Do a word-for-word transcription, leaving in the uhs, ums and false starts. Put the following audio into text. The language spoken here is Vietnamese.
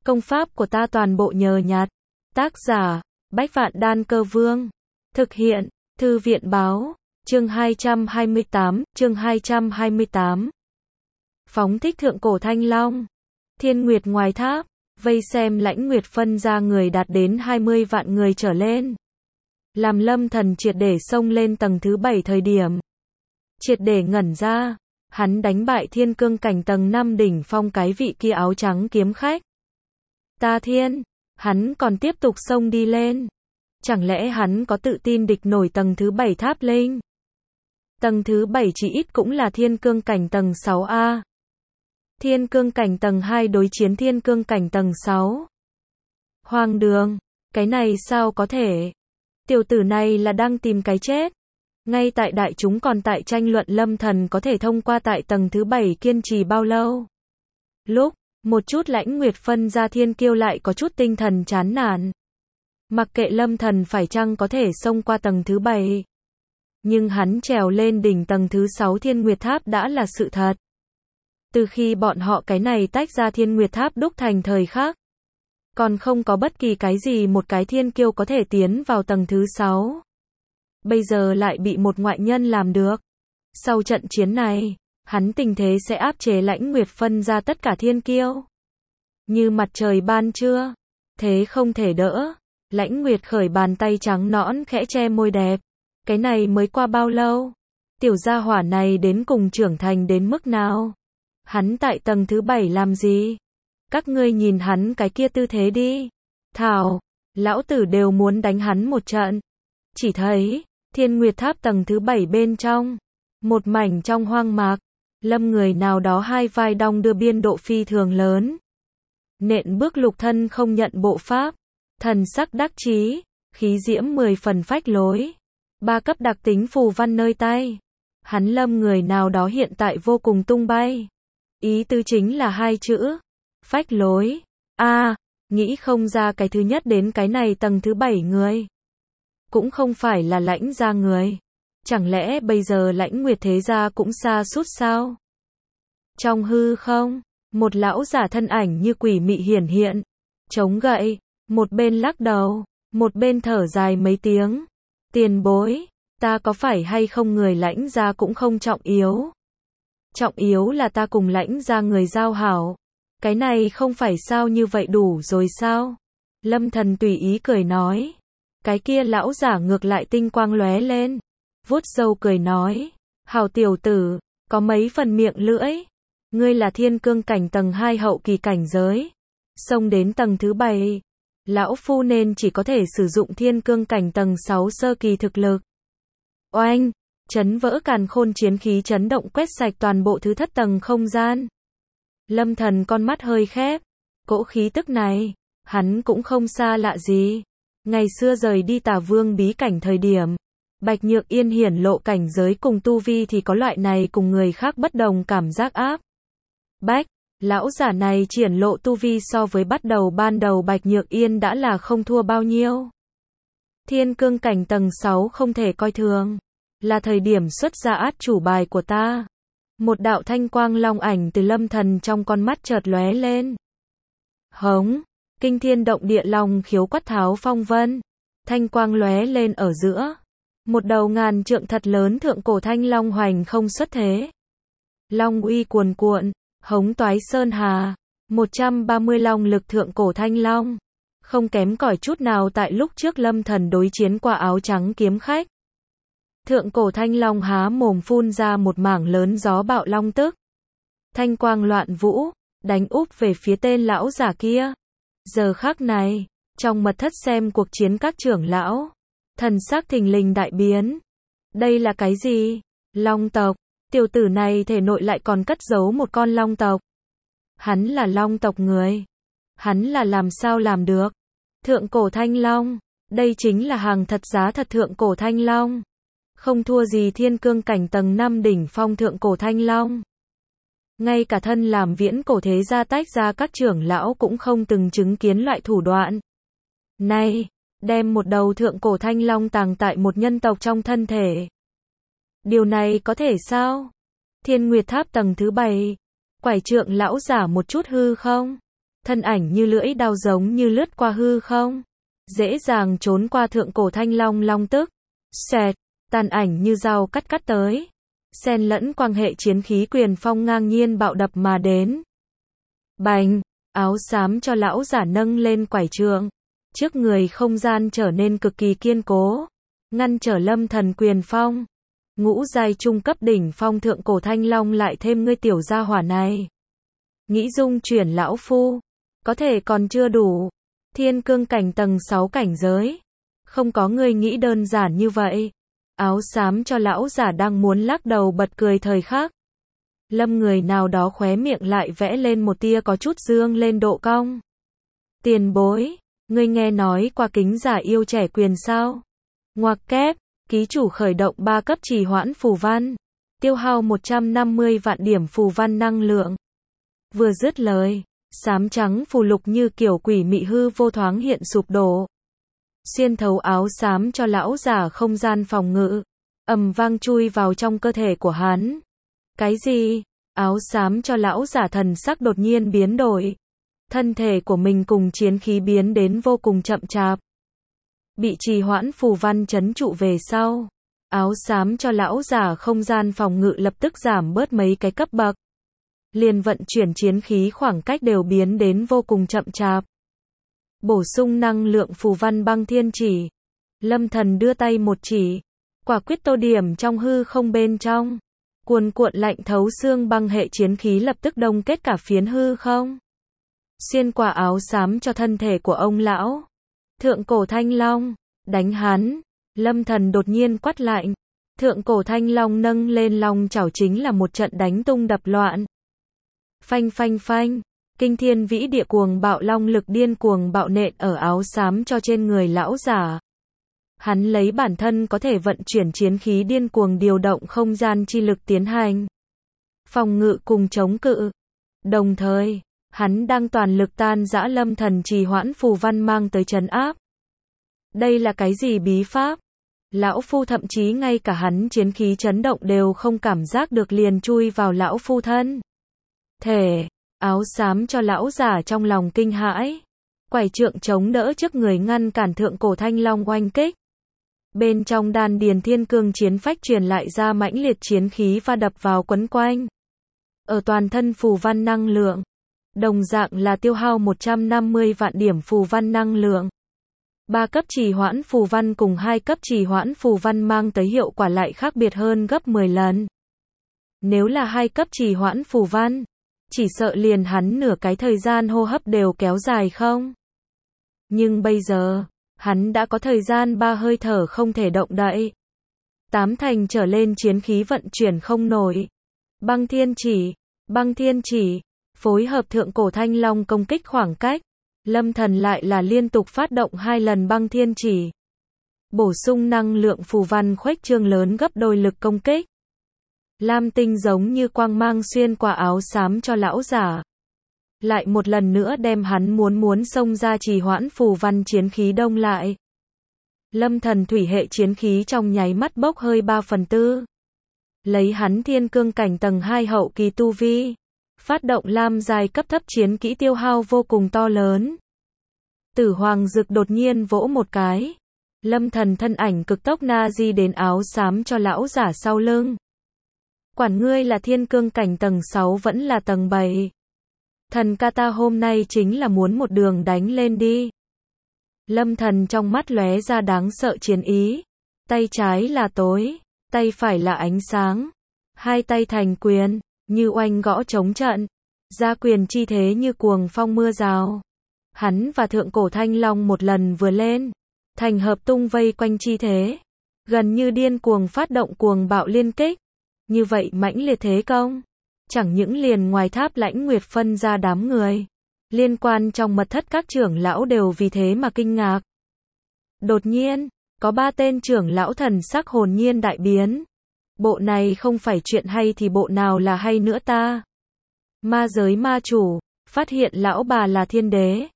Công pháp của ta toàn bộ nhờ nhặt. Tác giả, Bách Vạn Đan Cơ Vương. Thực hiện, Thư viện Báo. Chương hai trăm hai mươi tám, chương hai trăm hai mươi tám. Phóng thích thượng cổ thanh long. Thiên Nguyệt ngoài tháp, vây xem Lãnh Nguyệt phân ra người đạt đến hai mươi vạn người trở lên. Làm Lâm Thần triệt để xông lên tầng thứ bảy thời điểm. Triệt để ngẩn ra, hắn đánh bại thiên cương cảnh tầng năm đỉnh phong cái vị kia áo trắng kiếm khách. Ta thiên, hắn còn tiếp tục xông đi lên. Chẳng lẽ hắn có tự tin địch nổi tầng thứ bảy tháp linh? Tầng thứ bảy chỉ ít cũng là thiên cương cảnh tầng sáu A. Thiên cương cảnh tầng hai đối chiến thiên cương cảnh tầng sáu. Hoang đường, cái này sao có thể? Tiểu tử này là đang tìm cái chết. Ngay tại đại chúng còn tại tranh luận Lâm Thần có thể thông qua tại tầng thứ bảy kiên trì bao lâu. Lúc, một chút Lãnh Nguyệt phân ra thiên kiêu lại có chút tinh thần chán nản. Mặc kệ Lâm Thần phải chăng có thể xông qua tầng thứ bảy. Nhưng hắn trèo lên đỉnh tầng thứ sáu Thiên Nguyệt Tháp đã là sự thật. Từ khi bọn họ cái này tách ra Thiên Nguyệt Tháp đúc thành thời khắc, còn không có bất kỳ cái gì một cái thiên kiêu có thể tiến vào tầng thứ sáu. Bây giờ lại bị một ngoại nhân làm được. Sau trận chiến này, hắn tình thế sẽ áp chế Lãnh Nguyệt phân ra tất cả thiên kiêu. Như mặt trời ban trưa, thế không thể đỡ. Lãnh Nguyệt khởi bàn tay trắng nõn khẽ che môi đẹp. Cái này mới qua bao lâu? Tiểu gia hỏa này đến cùng trưởng thành đến mức nào? Hắn tại tầng thứ bảy làm gì? Các ngươi nhìn hắn cái kia tư thế đi. Thảo, lão tử đều muốn đánh hắn một trận. Chỉ thấy, Thiên Nguyệt Tháp tầng thứ bảy bên trong. Một mảnh trong hoang mạc. Lâm người nào đó hai vai đong đưa biên độ phi thường lớn. Nện bước lục thân không nhận bộ pháp. Thần sắc đắc chí, khí diễm mười phần phách lối. Ba cấp đặc tính phù văn nơi tay. Hắn Lâm người nào đó hiện tại vô cùng tung bay. Ý tứ chính là hai chữ. Phách lối. A, à, nghĩ không ra cái thứ nhất đến cái này tầng thứ bảy người. Cũng không phải là Lãnh gia người. Chẳng lẽ bây giờ Lãnh Nguyệt thế gia cũng xa sút sao? Trong hư không, một lão giả thân ảnh như quỷ mị hiển hiện. Chống gậy, một bên lắc đầu, một bên thở dài mấy tiếng. Tiền bối, ta có phải hay không người Lãnh gia cũng không trọng yếu. Trọng yếu là ta cùng Lãnh gia người giao hảo. Cái này không phải sao như vậy đủ rồi sao? Lâm Thần tùy ý cười nói. Cái kia lão giả ngược lại tinh quang lóe lên. Vuốt râu cười nói. Hảo tiểu tử, có mấy phần miệng lưỡi. Ngươi là thiên cương cảnh tầng hai hậu kỳ cảnh giới. Xông đến tầng thứ bảy. Lão phu nên chỉ có thể sử dụng thiên cương cảnh tầng sáu sơ kỳ thực lực. Oanh, chấn vỡ càn khôn chiến khí chấn động quét sạch toàn bộ thứ thất tầng không gian. Lâm Thần con mắt hơi khép. Cỗ khí tức này, hắn cũng không xa lạ gì. Ngày xưa rời đi Tà Vương bí cảnh thời điểm, Bạch Nhược Yên hiển lộ cảnh giới cùng tu vi thì có loại này cùng người khác bất đồng cảm giác áp bách. Lão giả này triển lộ tu vi so với bắt đầu ban đầu Bạch Nhược Yên đã là không thua bao nhiêu. Thiên cương cảnh tầng sáu không thể coi thường. Là thời điểm xuất ra át chủ bài của ta. Một đạo thanh quang long ảnh từ Lâm Thần trong con mắt chợt lóe lên. Hống, kinh thiên động địa long khiếu quát tháo phong vân. Thanh quang lóe lên ở giữa. Một đầu ngàn trượng thật lớn thượng cổ thanh long hoành không xuất thế. Long uy cuồn cuộn, hống toái sơn hà. một trăm ba mươi long lực thượng cổ thanh long. Không kém cỏi chút nào tại lúc trước Lâm Thần đối chiến qua áo trắng kiếm khách. Thượng cổ thanh long há mồm phun ra một mảng lớn gió bạo long tức. Thanh quang loạn vũ, đánh úp về phía tên lão giả kia. Giờ khắc này, trong mật thất xem cuộc chiến các trưởng lão, thần sắc thình lình đại biến. Đây là cái gì? Long tộc, tiểu tử này thể nội lại còn cất giấu một con long tộc. Hắn là long tộc người. Hắn là làm sao làm được? Thượng cổ thanh long, đây chính là hàng thật giá thật thượng cổ thanh long. Không thua gì thiên cương cảnh tầng năm đỉnh phong thượng cổ thanh long. Ngay cả thân làm viễn cổ thế gia tách ra các trưởng lão cũng không từng chứng kiến loại thủ đoạn này, đem một đầu thượng cổ thanh long tàng tại một nhân tộc trong thân thể. Điều này có thể sao? Thiên Nguyệt Tháp tầng thứ bảy, quải trượng lão giả một chút hư không. thân ảnh như lưỡi đao giống như lướt qua hư không, dễ dàng trốn qua thượng cổ thanh long long tức. Xẹt, tàn ảnh như dao cắt cắt tới, xen lẫn quang hệ chiến khí quyền phong ngang nhiên bạo đập mà đến. Bành, áo xám cho lão giả nâng lên quải trượng, trước người không gian trở nên cực kỳ kiên cố, ngăn trở Lâm Thần quyền phong. Ngũ giai trung cấp đỉnh phong thượng cổ thanh long lại thêm ngươi tiểu gia hỏa này. Nghĩ dung chuyển lão phu, có thể còn chưa đủ. Thiên cương cảnh tầng sáu cảnh giới, không có ngươi nghĩ đơn giản như vậy. Áo xám cho lão giả đang muốn lắc đầu bật cười thời khắc. Lâm người nào đó khóe miệng lại vẽ lên một tia có chút dương lên độ cong. Tiền bối, ngươi nghe nói qua kính giả yêu trẻ quyền sao? Ngoặc kép, ký chủ khởi động ba cấp trì hoãn phù văn, tiêu hao một trăm năm mươi vạn điểm phù văn năng lượng. Vừa dứt lời, xám trắng phù lục như kiểu quỷ mị hư vô thoáng hiện sụp đổ. Xuyên thấu áo xám cho lão giả không gian phòng ngự, ầm vang chui vào trong cơ thể của hắn. Cái gì? Áo xám cho lão giả thần sắc đột nhiên biến đổi. Thân thể của mình cùng chiến khí biến đến vô cùng chậm chạp. Bị trì hoãn phù văn trấn trụ về sau, áo xám cho lão giả không gian phòng ngự lập tức giảm bớt mấy cái cấp bậc. Liền vận chuyển chiến khí khoảng cách đều biến đến vô cùng chậm chạp. Bổ sung năng lượng phù văn băng thiên chỉ. Lâm Thần đưa tay một chỉ, quả quyết tô điểm trong hư không bên trong. Cuồn cuộn lạnh thấu xương băng hệ chiến khí lập tức đông kết cả phiến hư không. Xuyên qua áo xám cho thân thể của ông lão. Thượng cổ thanh long, đánh hắn. Lâm Thần đột nhiên quát lạnh. Thượng cổ thanh long nâng lên long chảo chính là một trận đánh tung đập loạn. Phanh phanh phanh, kinh thiên vĩ địa cuồng bạo long lực điên cuồng bạo nện ở áo xám cho trên người lão giả. Hắn lấy bản thân có thể vận chuyển chiến khí điên cuồng điều động không gian chi lực tiến hành phòng ngự cùng chống cự. Đồng thời, hắn đang toàn lực tan rã Lâm Thần trì hoãn phù văn mang tới trấn áp. Đây là cái gì bí pháp? Lão phu thậm chí ngay cả hắn chiến khí chấn động đều không cảm giác được liền chui vào lão phu thân thể. Áo xám cho lão giả trong lòng kinh hãi, quải trượng chống đỡ trước người ngăn cản thượng cổ thanh long oanh kích. Bên trong đan điền thiên cương chiến phách truyền lại ra mãnh liệt chiến khí và đập vào quấn quanh. Ở toàn thân phù văn năng lượng, đồng dạng là tiêu hao một trăm năm mươi vạn điểm phù văn năng lượng. Ba cấp trì hoãn phù văn cùng hai cấp trì hoãn phù văn mang tới hiệu quả lại khác biệt hơn gấp mười lần. Nếu là hai cấp trì hoãn phù văn, chỉ sợ liền hắn nửa cái thời gian hô hấp đều kéo dài không. Nhưng bây giờ, hắn đã có thời gian ba hơi thở không thể động đậy. Tám thành trở lên chiến khí vận chuyển không nổi. Băng thiên chỉ, băng thiên chỉ, phối hợp thượng cổ thanh long công kích khoảng cách. Lâm Thần lại là liên tục phát động hai lần băng thiên chỉ. Bổ sung năng lượng phù văn khuếch trương lớn gấp đôi lực công kích. Lam tinh giống như quang mang xuyên qua áo xám cho lão giả. Lại một lần nữa đem hắn muốn muốn xông ra trì hoãn phù văn chiến khí đông lại. Lâm Thần thủy hệ chiến khí trong nháy mắt bốc hơi ba phần tư. Lấy hắn thiên cương cảnh tầng hai hậu kỳ tu vi. Phát động lam giai cấp thấp chiến kỹ tiêu hao vô cùng to lớn. Tử hoàng dực đột nhiên vỗ một cái. Lâm Thần thân ảnh cực tốc na di đến áo xám cho lão giả sau lưng. Quản ngươi là thiên cương cảnh tầng sáu vẫn là tầng bảy. Thần ca ta hôm nay chính là muốn một đường đánh lên đi. Lâm Thần trong mắt lóe ra đáng sợ chiến ý. Tay trái là tối, tay phải là ánh sáng. Hai tay thành quyền, như oanh gõ chống trận. Ra quyền chi thế như cuồng phong mưa rào. Hắn và thượng cổ thanh long một lần vừa lên. Thành hợp tung vây quanh chi thế. Gần như điên cuồng phát động cuồng bạo liên kích. Như vậy mãnh liệt thế công. Chẳng những liền ngoài tháp lãnh nguyệt phân ra đám người. Liên quan trong mật thất các trưởng lão đều vì thế mà kinh ngạc. Đột nhiên, có ba tên trưởng lão thần sắc hồn nhiên đại biến. Bộ này không phải chuyện hay thì bộ nào là hay nữa ta. Ma giới ma chủ, phát hiện lão bà là thiên đế.